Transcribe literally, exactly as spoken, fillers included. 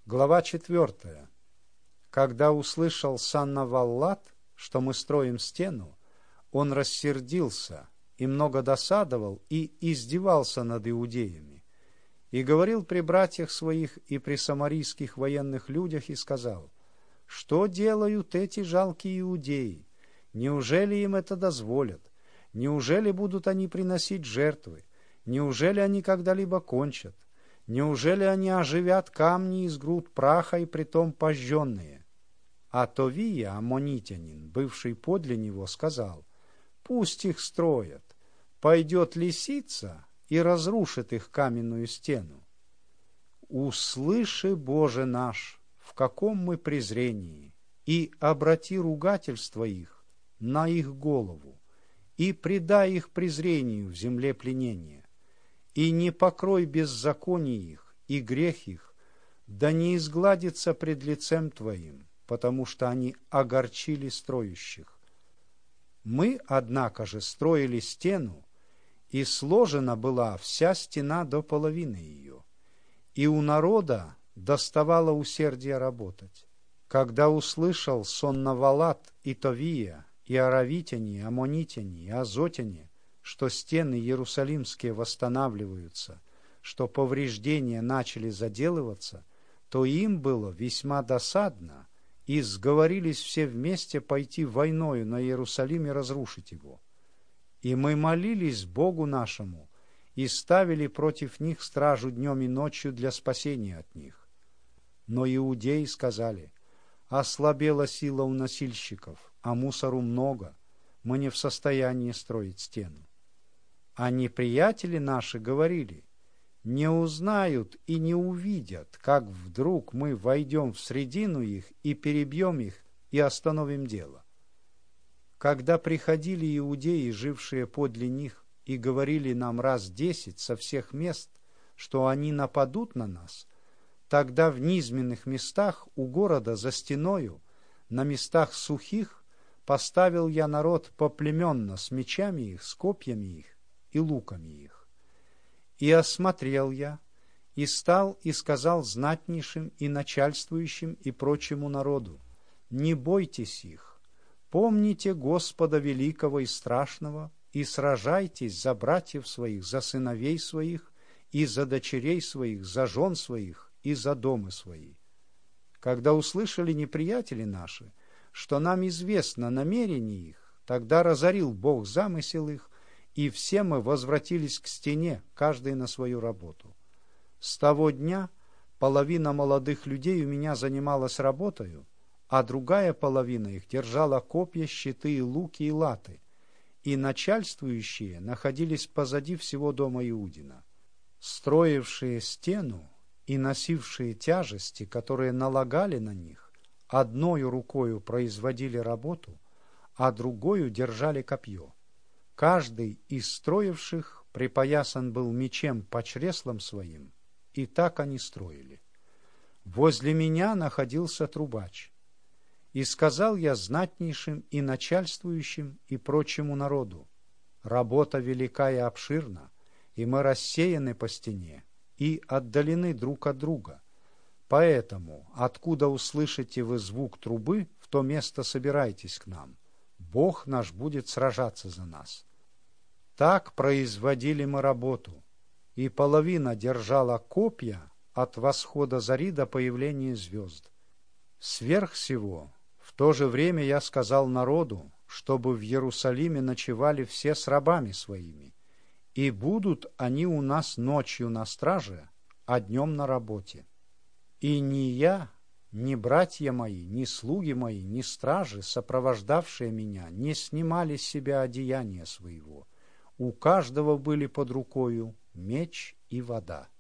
Глава четвертая. Когда услышал Саннаваллат, что мы строим стену, он рассердился и много досадовал и издевался над иудеями, и говорил при братьях своих и при самарийских военных людях, и сказал: «Что делают эти жалкие иудеи? Неужели им это дозволят? Неужели будут они приносить жертвы? Неужели они когда-либо кончат? Неужели они оживят камни из груд праха, и притом пожженные?» А Товия, аммонитянин, бывший подле него, сказал: «Пусть их строят. Пойдет лисица и разрушит их каменную стену». Услыши, Боже наш, в каком мы презрении, и обрати ругательство их на их голову, и предай их презрению в земле пленения, и не покрой беззаконие их и грех их, да не изгладится пред лицем Твоим, потому что они огорчили строящих. Мы, однако же, строили стену, и сложена была вся стена до половины ее, и у народа доставало усердие работать. Когда услышал Соннавалат и Товия, и аравитяне, и аммонитяне, и азотяне, что стены иерусалимские восстанавливаются, что повреждения начали заделываться, то им было весьма досадно, и сговорились все вместе пойти войною на Иерусалим и разрушить его. И мы молились Богу нашему и ставили против них стражу днем и ночью для спасения от них. Но иудеи сказали: «Ослабела сила у носильщиков, а мусору много, мы не в состоянии строить стену». А неприятели наши говорили: «Не узнают и не увидят, как вдруг мы войдем в средину их и перебьем их и остановим дело». Когда приходили иудеи, жившие подле них, и говорили нам раз десять со всех мест, что они нападут на нас, тогда в низменных местах у города за стеною, на местах сухих, поставил я народ поплеменно с мечами их, с копьями их и луками их. И осмотрел я, и стал и сказал знатнейшим и начальствующим и прочему народу: «Не бойтесь их, помните Господа великого и страшного, и сражайтесь за братьев своих, за сыновей своих, и за дочерей своих, за жен своих, и за домы свои». Когда услышали неприятели наши, что нам известно намерение их, тогда разорил Бог замысел их, и все мы возвратились к стене, каждый на свою работу. С того дня половина молодых людей у меня занималась работою, а другая половина их держала копья, щиты, луки и латы, и начальствующие находились позади всего дома Иудина. Строившие стену и носившие тяжести, которые налагали на них, одною рукою производили работу, а другою держали копье. Каждый из строивших припоясан был мечем по чреслам своим, и так они строили. Возле меня находился трубач. И сказал я знатнейшим и начальствующим и прочему народу: работа велика и обширна, и мы рассеяны по стене и отдалены друг от друга. Поэтому, откуда услышите вы звук трубы, в то место собирайтесь к нам. Бог наш будет сражаться за нас. Так производили мы работу, и половина держала копья от восхода зари до появления звезд. Сверх всего, в то же время я сказал народу, чтобы в Иерусалиме ночевали все с рабами своими, и будут они у нас ночью на страже, а днем на работе. И ни я, ни братья мои, ни слуги мои, ни стражи, сопровождавшие меня, не снимали с себя одеяния своего. У каждого были под рукою меч и вода.